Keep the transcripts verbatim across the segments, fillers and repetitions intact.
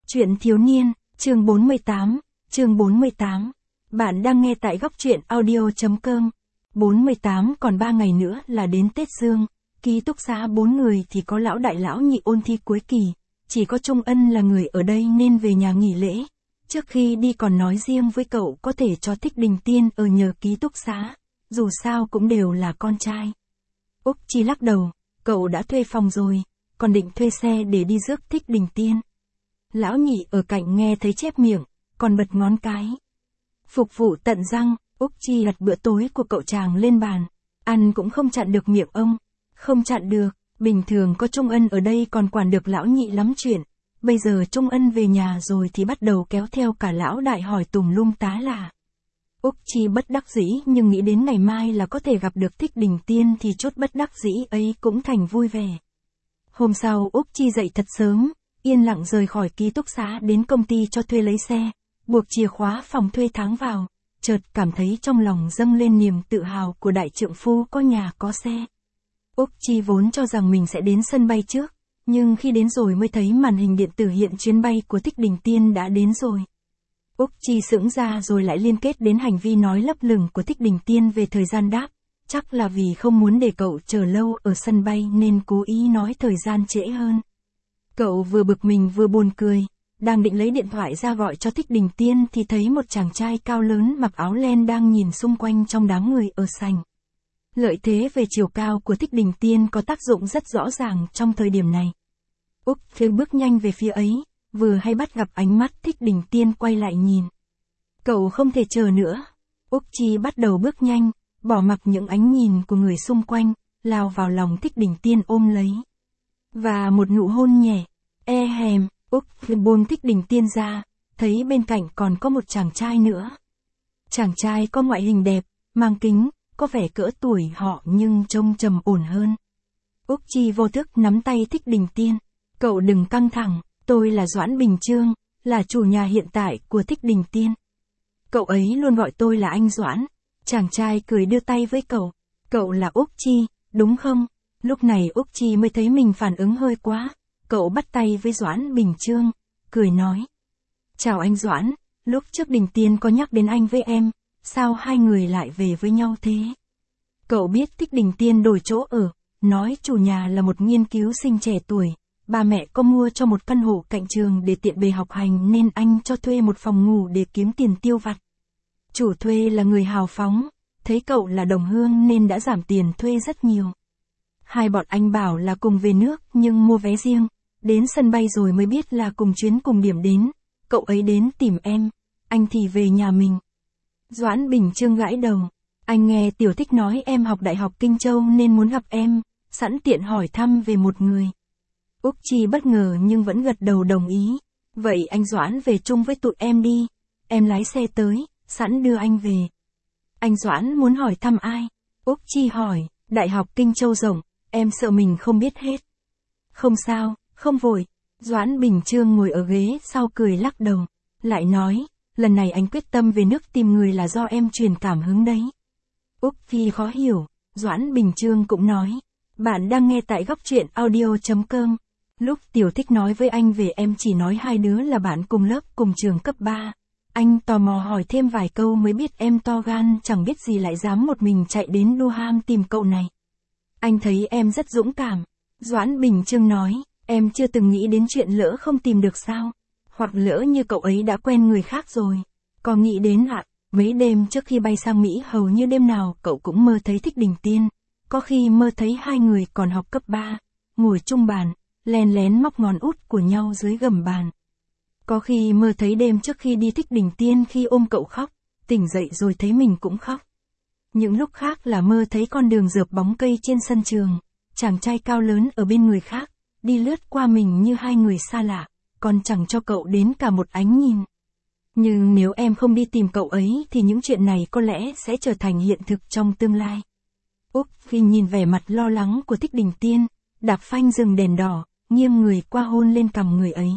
Truyện thiếu niên, chương bốn mươi tám, chương bốn mươi tám. Bạn đang nghe tại góc truyện audio.com. bốn mươi tám còn ba ngày nữa là đến Tết Dương, ký túc xá bốn người thì có lão đại lão nhị ôn thi cuối kỳ, chỉ có Trung Ân là người ở đây nên về nhà nghỉ lễ. Trước khi đi còn nói riêng với cậu có thể cho Thích Đình Tiên ở nhờ ký túc xá, dù sao cũng đều là con trai. Úc Chi lắc đầu, cậu đã thuê phòng rồi, còn định thuê xe để đi rước Thích Đình Tiên. Lão nhị ở cạnh nghe thấy chép miệng, còn bật ngón cái. Phục vụ tận răng, Úc Chi đặt bữa tối của cậu chàng lên bàn. Ăn cũng không chặn được miệng ông. Không chặn được, bình thường có Trung Ân ở đây còn quản được lão nhị lắm chuyện. Bây giờ Trung Ân về nhà rồi thì bắt đầu kéo theo cả lão đại hỏi tùm lum tá là. Úc Chi bất đắc dĩ nhưng nghĩ đến ngày mai là có thể gặp được Thích Đình Tiên thì chút bất đắc dĩ ấy cũng thành vui vẻ. Hôm sau Úc Chi dậy thật sớm, yên lặng rời khỏi ký túc xá đến công ty cho thuê lấy xe, buộc chìa khóa phòng thuê tháng vào, chợt cảm thấy trong lòng dâng lên niềm tự hào của đại trượng phu có nhà có xe. Úc Chi vốn cho rằng mình sẽ đến sân bay trước, nhưng khi đến rồi mới thấy màn hình điện tử hiện chuyến bay của Thích Đình Tiên đã đến rồi. Úc Chi sững ra rồi lại liên kết đến hành vi nói lấp lửng của Thích Đình Tiên về thời gian đáp, chắc là vì không muốn để cậu chờ lâu ở sân bay nên cố ý nói thời gian trễ hơn. Cậu vừa bực mình vừa buồn cười, đang định lấy điện thoại ra gọi cho Thích Đình Tiên thì thấy một chàng trai cao lớn mặc áo len đang nhìn xung quanh trong đám người ở sảnh. Lợi thế về chiều cao của Thích Đình Tiên có tác dụng rất rõ ràng trong thời điểm này. Úc Chi bước nhanh về phía ấy, vừa hay bắt gặp ánh mắt Thích Đình Tiên quay lại nhìn. Cậu không thể chờ nữa. Úc Chi bắt đầu bước nhanh, bỏ mặc những ánh nhìn của người xung quanh, lao vào lòng Thích Đình Tiên ôm lấy. Và một nụ hôn nhẹ, e hèm, Úc Chi buông Thích Đình Tiên ra, thấy bên cạnh còn có một chàng trai nữa. Chàng trai có ngoại hình đẹp, mang kính, có vẻ cỡ tuổi họ nhưng trông trầm ổn hơn. Úc Chi vô thức nắm tay Thích Đình Tiên. Cậu đừng căng thẳng, tôi là Doãn Bình Chương, là chủ nhà hiện tại của Thích Đình Tiên. Cậu ấy luôn gọi tôi là anh Doãn. Chàng trai cười đưa tay với cậu. Cậu là Úc Chi, đúng không? Lúc này Úc Chi mới thấy mình phản ứng hơi quá. Cậu bắt tay với Doãn Bình Chương, cười nói. Chào anh Doãn, lúc trước Đình Tiên có nhắc đến anh với em, sao hai người lại về với nhau thế? Cậu biết Thích Đình Tiên đổi chỗ ở, nói chủ nhà là một nghiên cứu sinh trẻ tuổi. Ba mẹ có mua cho một căn hộ cạnh trường để tiện bề học hành nên anh cho thuê một phòng ngủ để kiếm tiền tiêu vặt. Chủ thuê là người hào phóng, thấy cậu là đồng hương nên đã giảm tiền thuê rất nhiều. Hai bọn anh bảo là cùng về nước nhưng mua vé riêng, đến sân bay rồi mới biết là cùng chuyến cùng điểm đến, cậu ấy đến tìm em, anh thì về nhà mình. Doãn Bình Chương gãi đầu, anh nghe Tiểu Thích nói em học Đại học Kinh Châu nên muốn gặp em, sẵn tiện hỏi thăm về một người. Úc Chi bất ngờ nhưng vẫn gật đầu đồng ý. Vậy anh Doãn về chung với tụi em đi. Em lái xe tới, sẵn đưa anh về. Anh Doãn muốn hỏi thăm ai? Úc Chi hỏi, Đại học Kinh Châu rộng, em sợ mình không biết hết. Không sao, không vội. Doãn Bình Chương ngồi ở ghế sau cười lắc đầu. Lại nói, lần này anh quyết tâm về nước tìm người là do em truyền cảm hứng đấy. Úc Chi khó hiểu, Doãn Bình Chương cũng nói. Bạn đang nghe tại góc truyện audio.com. Lúc Tiểu Thích nói với anh về em chỉ nói hai đứa là bạn cùng lớp cùng trường cấp ba. Anh tò mò hỏi thêm vài câu mới biết em to gan chẳng biết gì lại dám một mình chạy đến Durham tìm cậu này. Anh thấy em rất dũng cảm. Doãn Bình Chương nói, em chưa từng nghĩ đến chuyện lỡ không tìm được sao? Hoặc lỡ như cậu ấy đã quen người khác rồi. Có nghĩ đến ạ, mấy đêm trước khi bay sang Mỹ hầu như đêm nào cậu cũng mơ thấy Thích Đình Tiên. Có khi mơ thấy hai người còn học cấp ba, ngồi chung bàn, len lén móc ngón út của nhau dưới gầm bàn. Có khi mơ thấy đêm trước khi đi Thích Đình Tiên khi ôm cậu khóc, tỉnh dậy rồi thấy mình cũng khóc. Những lúc khác là mơ thấy con đường rợp bóng cây trên sân trường, chàng trai cao lớn ở bên người khác, đi lướt qua mình như hai người xa lạ, còn chẳng cho cậu đến cả một ánh nhìn. Nhưng nếu em không đi tìm cậu ấy thì những chuyện này có lẽ sẽ trở thành hiện thực trong tương lai. Úc khi nhìn vẻ mặt lo lắng của Thích Đình Tiên, đạp phanh dừng đèn đỏ, nghiêng người qua hôn lên cằm người ấy.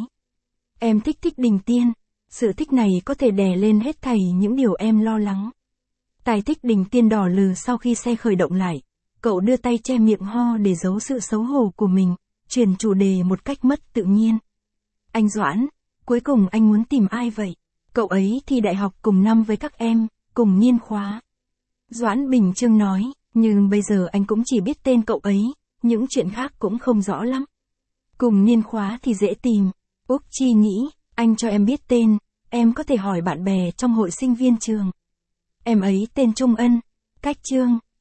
Em thích Thích Đình Tiên, sự thích này có thể đè lên hết thảy những điều em lo lắng. Tai Thích Đình Tiên đỏ lừ sau khi xe khởi động lại, cậu đưa tay che miệng ho để giấu sự xấu hổ của mình, chuyển chủ đề một cách mất tự nhiên. Anh Doãn, Cuối cùng anh muốn tìm ai vậy? Cậu ấy thi đại học cùng năm với các em, cùng niên khóa. Doãn Bình Chương nói, nhưng bây giờ anh cũng chỉ biết tên cậu ấy, những chuyện khác cũng không rõ lắm. Cùng niên khóa thì dễ tìm. Úc Chi nghĩ, anh cho em biết tên, em có thể hỏi bạn bè trong hội sinh viên trường. Em ấy tên Trung Ân, cách Chương.